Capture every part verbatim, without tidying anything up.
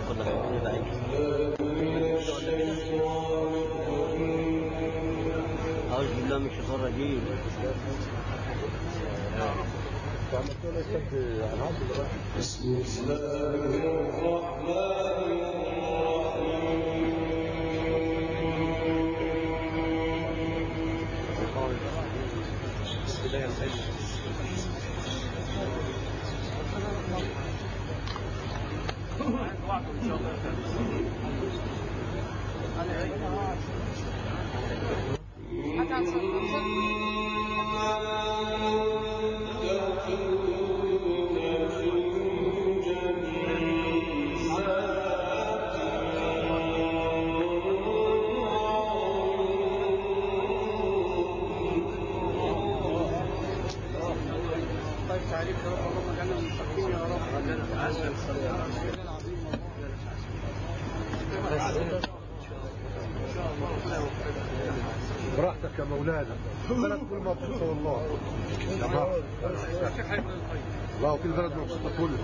أعوذ بالله من الشيطان الرجيم. بسم الله الرحمن براحتك يا مولانا، البلد كل مبسوطة والله يا بابا. الله وكل بلد مبسوطة كلها.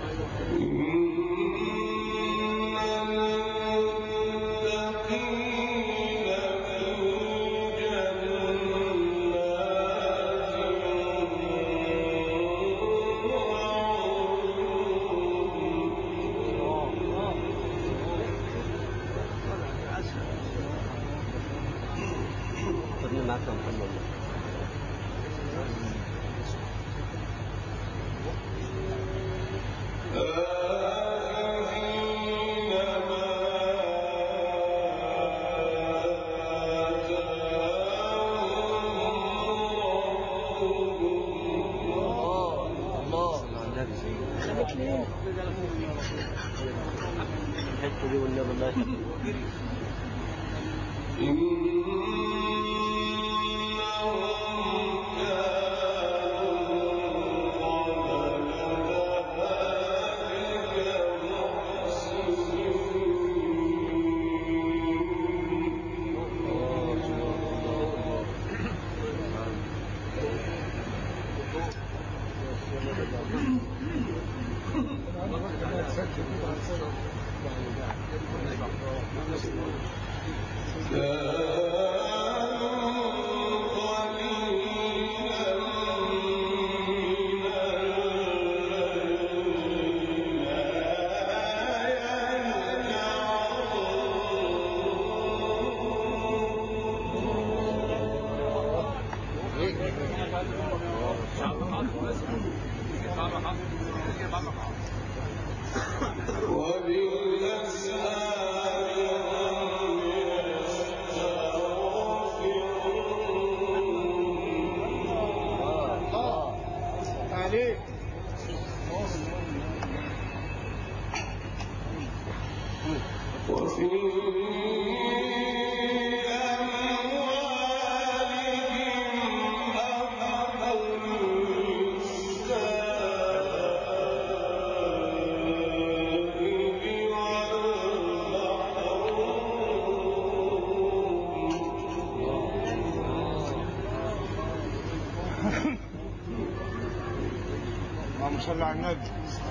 صلى على النبي.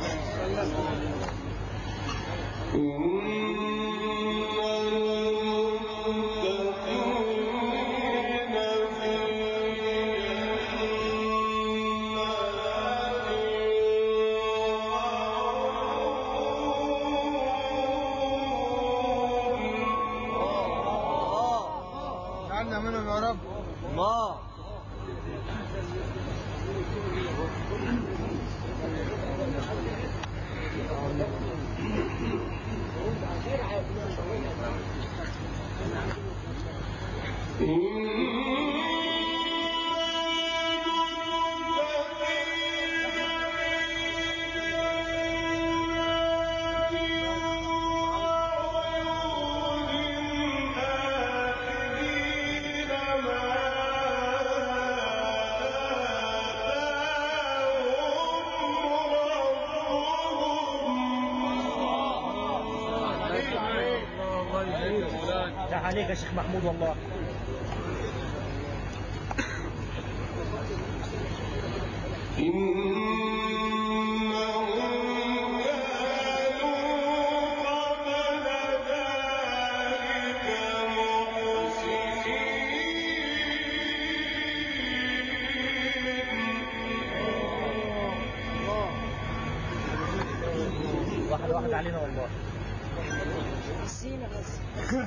جعلنا منهم يا رب. الله. عليك يا شيخ محمود والله. إنهم كانوا قبل واحد علينا والله. نسينا بس.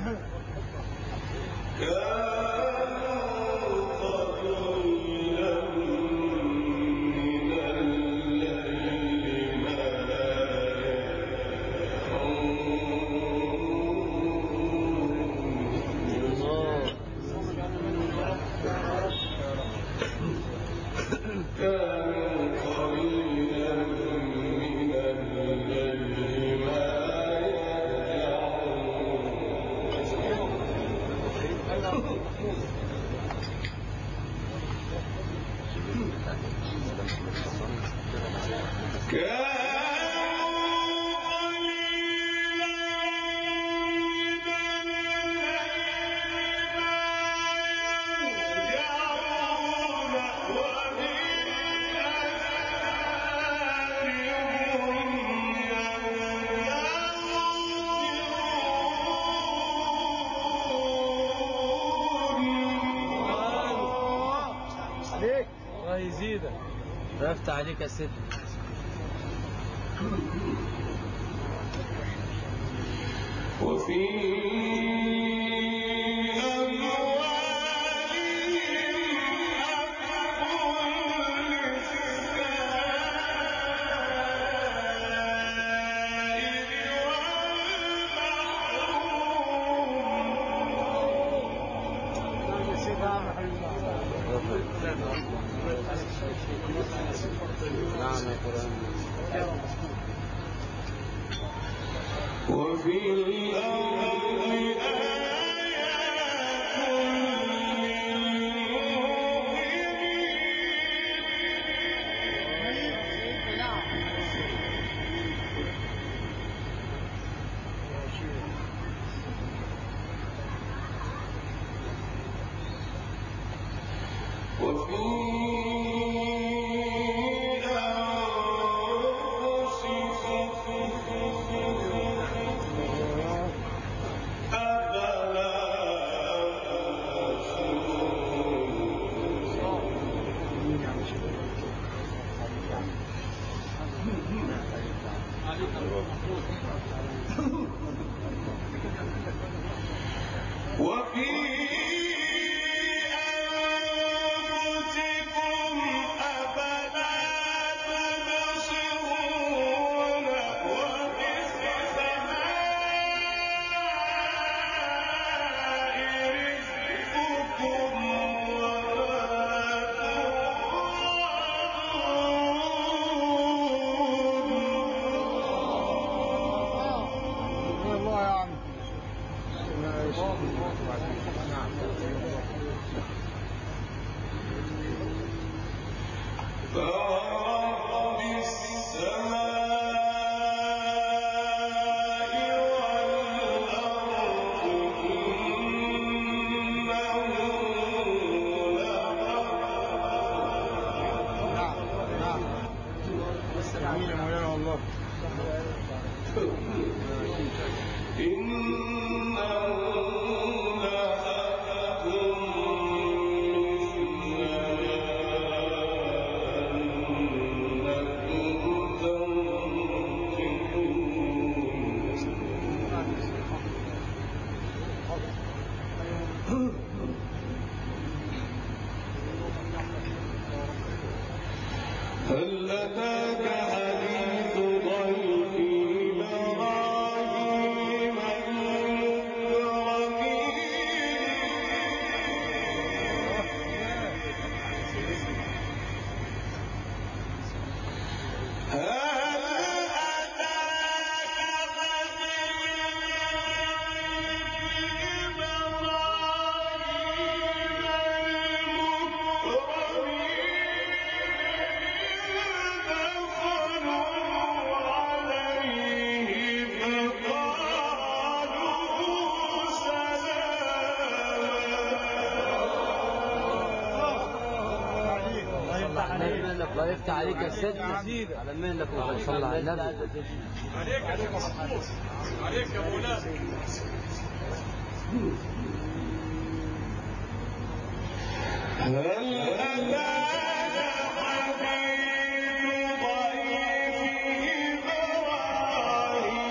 يزيدك رفت عليك يا ست. وفي نعم يا قرآن. وفي الأرض هل أتاك حديث ضيف إبراهيم المكرمين؟ هل الله يفتح عليك يا ست. على مهلك وصلى على النبي. عليك يا شيخ محمود، عليك يا مولانا. هل أتاك حديث ضيف إبراهيم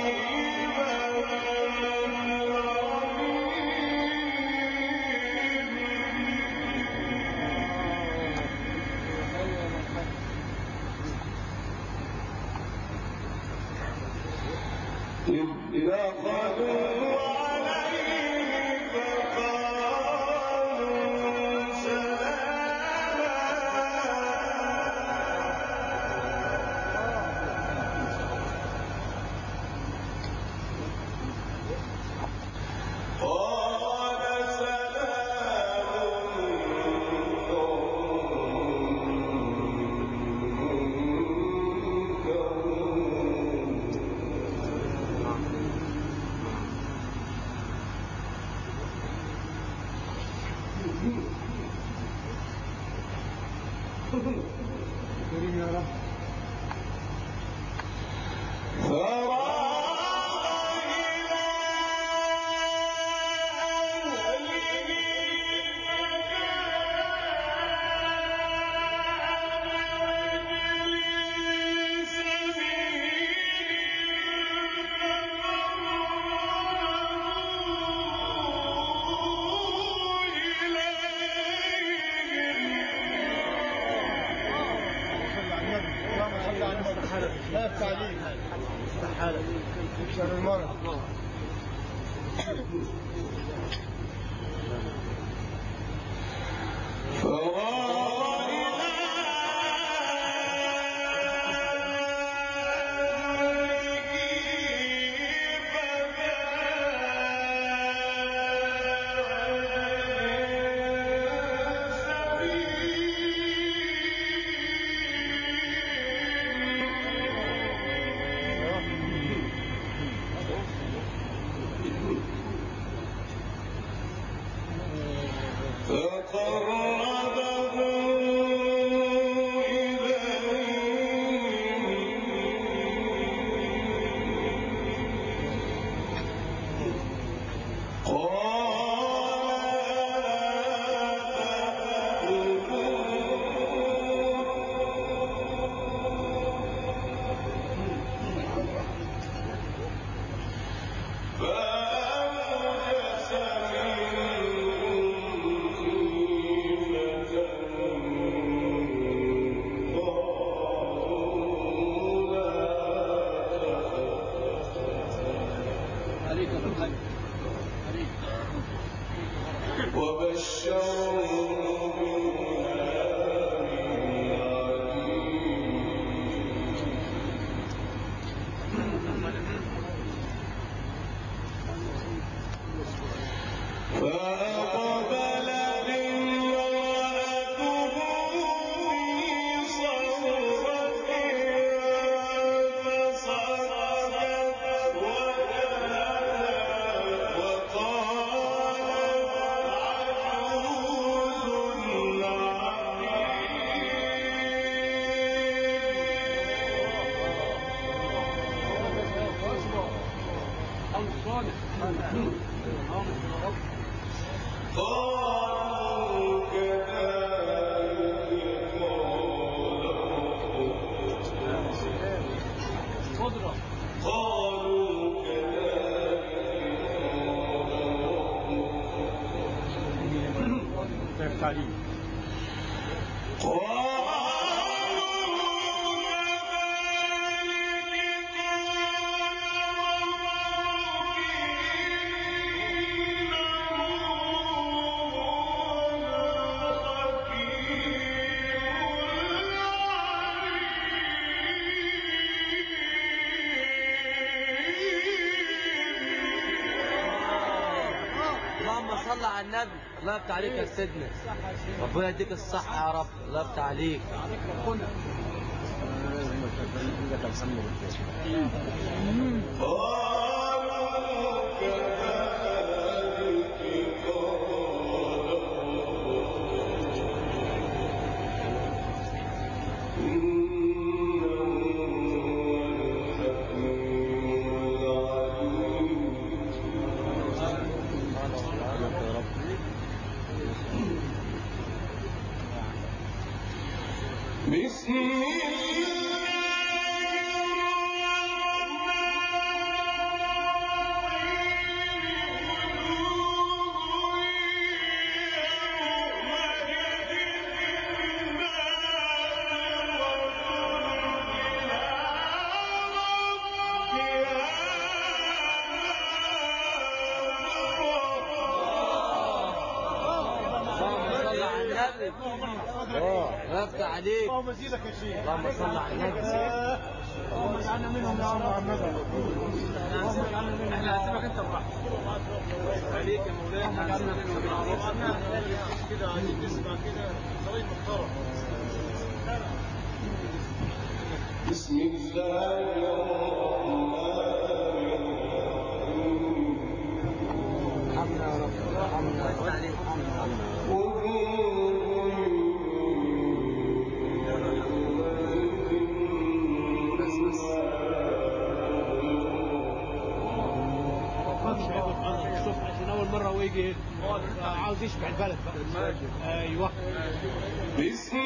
الله يفتح عليك يا سيدنا، ربنا يديك الصحة يا رب. الله يفتح عليك. بسم الله الرحمن الله يفتح عليك. اللهم زيدك يا شيخ. اللهم صل على النبي. اللهم اجعلنا منهم يا رب. احنا هنسيبك انت براحتك. عليك يا مولانا. اجعلنا منهم يا رب. كده عايزين نسمع كده طريق محترم. بسم الله الرحمن حمنا يا رب. حمنا عليك. شوف عشان اول مره ويجي عاوز يشبع البلد بقى. ايوه. بسم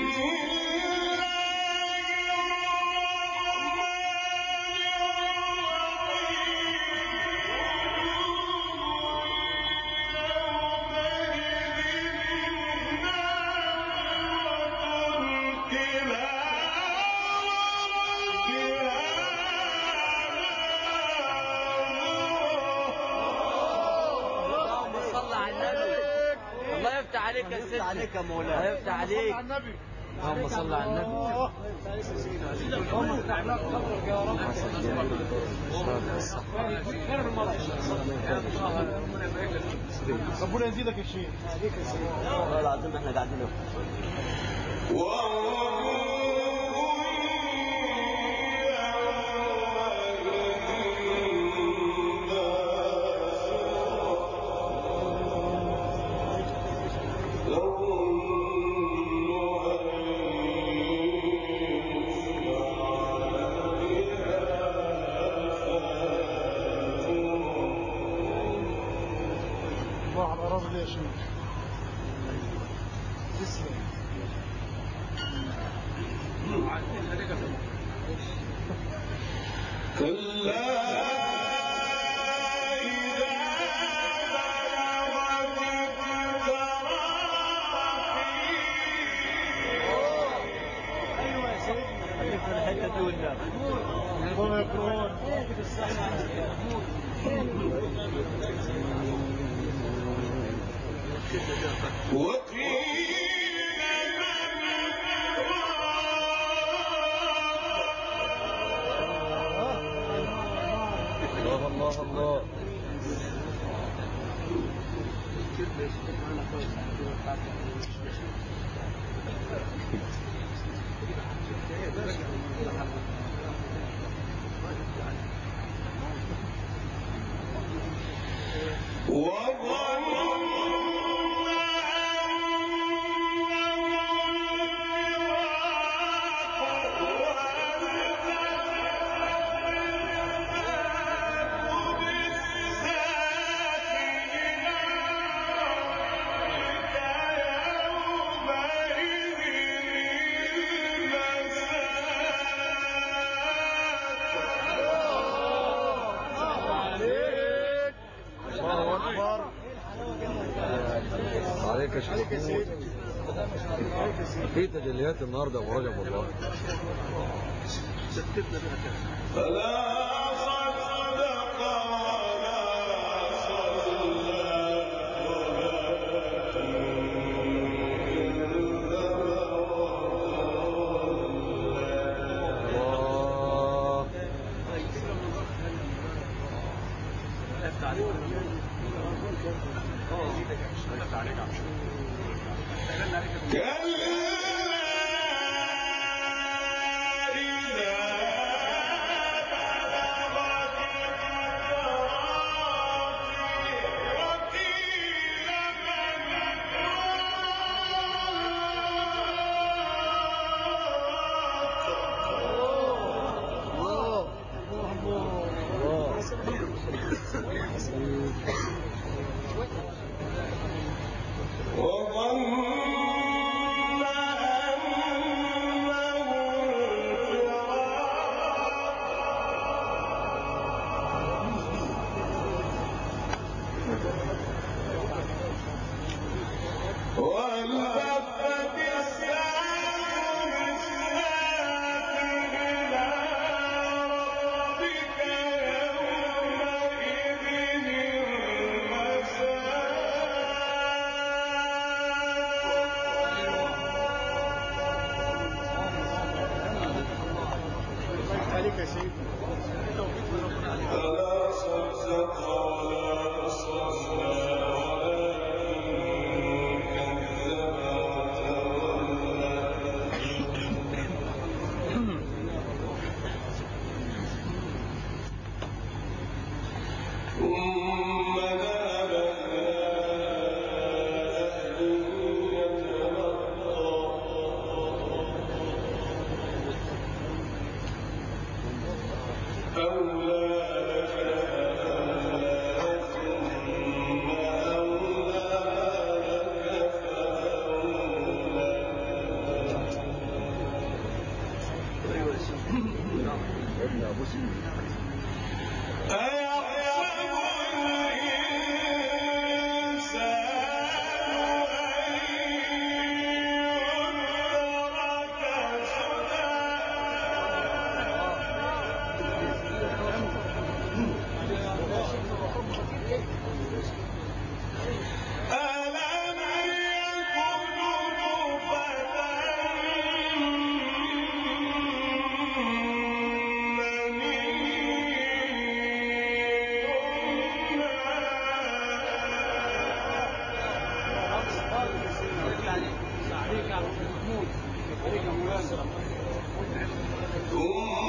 يفتح عليك يا سيدي. عليك يا مولانا. الله يفتح عليك. اللهم صل على النبي. ربنا يزيدك يا شيخ. والله العظيم احنا قاعدين الله على الأراضي يا شيخ. تسلم. كلا الله الله. عليك يا شيخ محمود. في تجليات النهارده يا ابو رجب والله. فلا صدق ولا صلى الله. عليك يا سيدي. فلا صدق ولا صلى ولكن كذب وتولى ثم ذهب إلى أهله يتمطى أولى لك ثم أولى لك فأولى ابن ابو سيدي أيحسب الإنسان أن يترك سدى ألم يكن نطفة من عليك يا محمود. عليك يا مولانا. ثم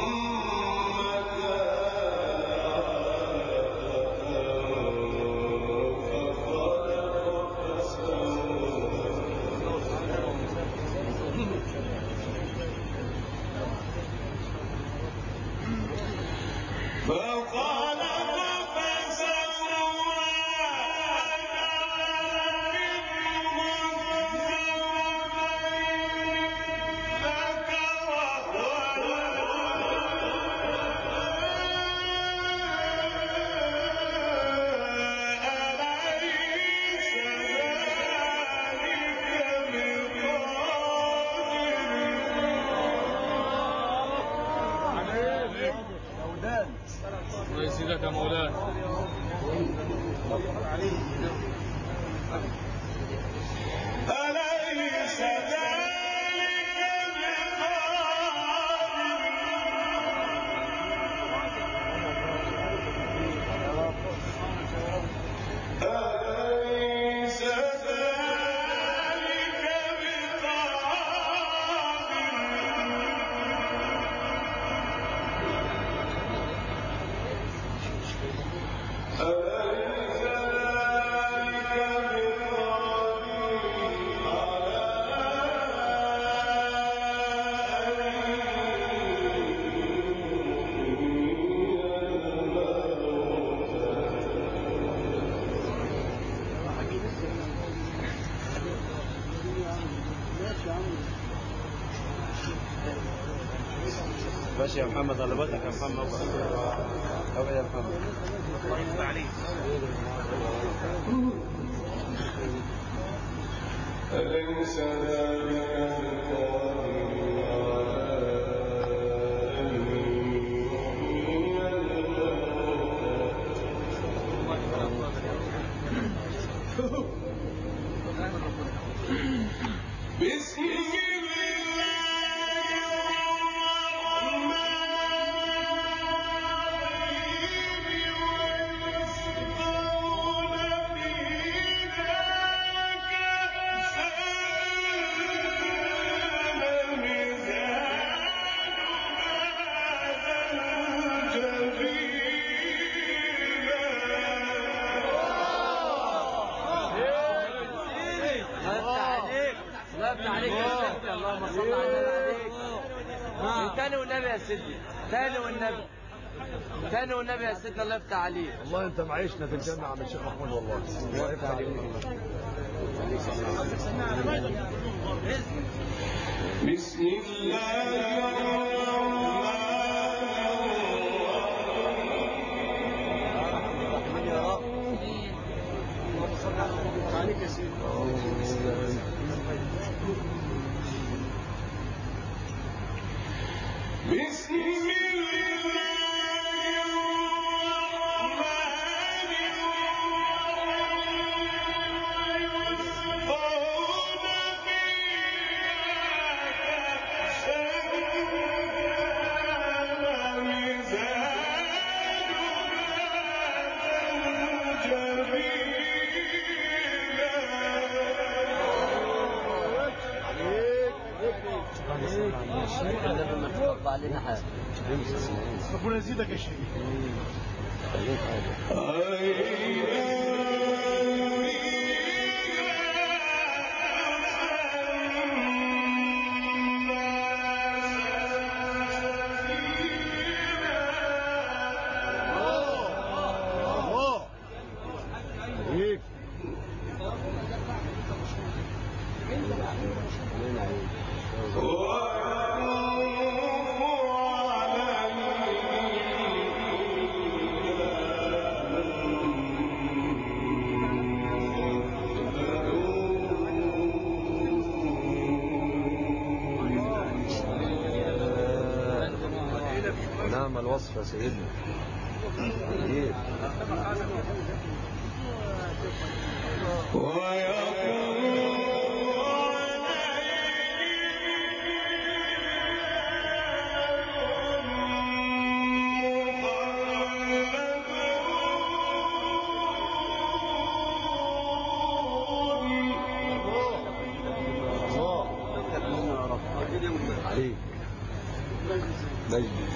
فخلق فسوى الله يسعدك يا مولانا. أليس ذلك بقادر أليس ذلك بقادر أليس ذلك بقادر على ماشي يا محمد على بالك يا محمد أو يا محمد الله يفتح عليك. أليس ذلك بقادر على أن يحيي الموتى بسم الله عليك يا سيدي. اللهم صل على النبي عليك. تاني والنبي يا سيدي. تاني والنبي. تاني والنبي يا سيدي. الله يفتح عليك. والله انت معيشنا في الجنه عم الشيخ محمود والله. الله يفتح عليك. بسم الله الرحمن الرحيم. عليك يا سيدي. بسم الله الرحمن الرحيم. يسقون فيها كأسا ربنا يزيدك يا شيخ. ونعم الوصف يا سيدنا. جميل. عليك مجد.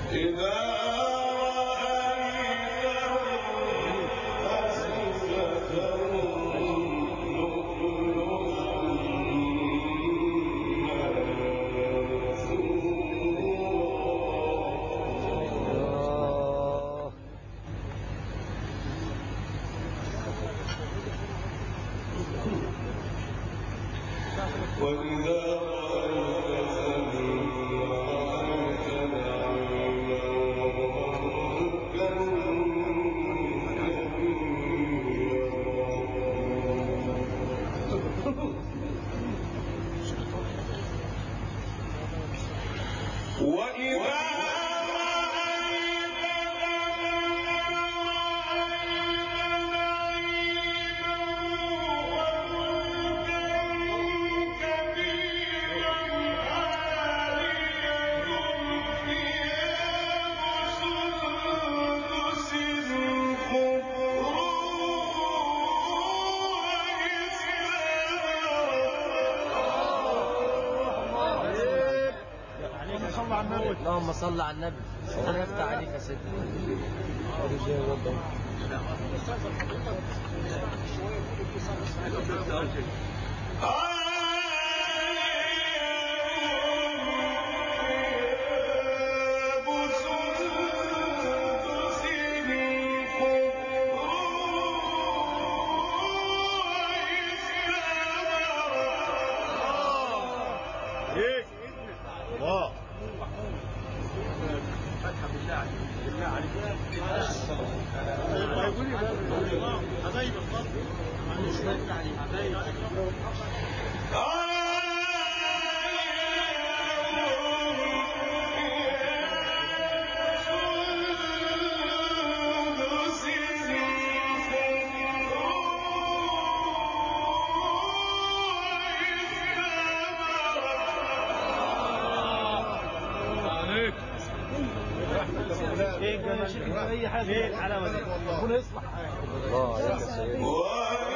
اللهم صل على النبي. ربنا يفتح عليك يا سيدي. اي حاجه ايه الحلاوه دي ربنا يصلح حالك. الله عليك يا سيدنا.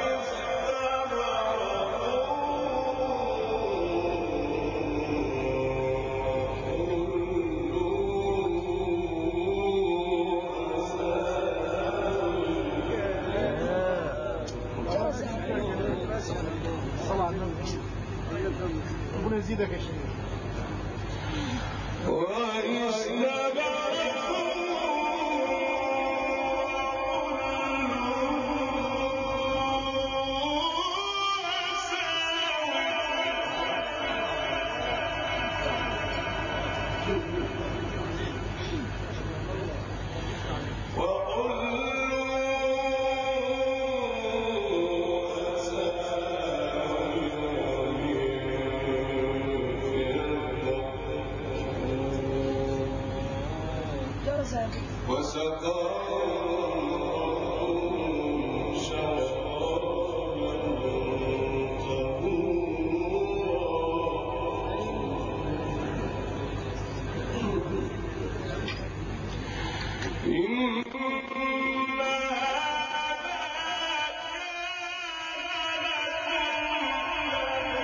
صلى على النبي. ربنا يزيدك يا شيخ.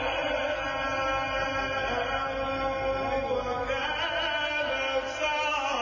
وكان سعيا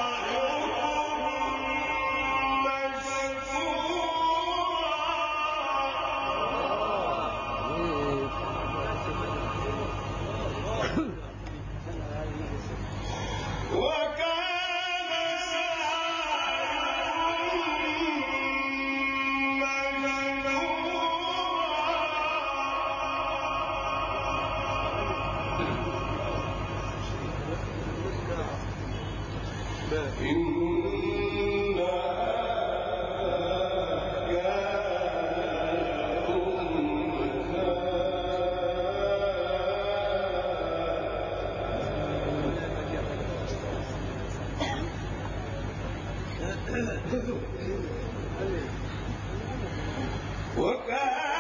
وكان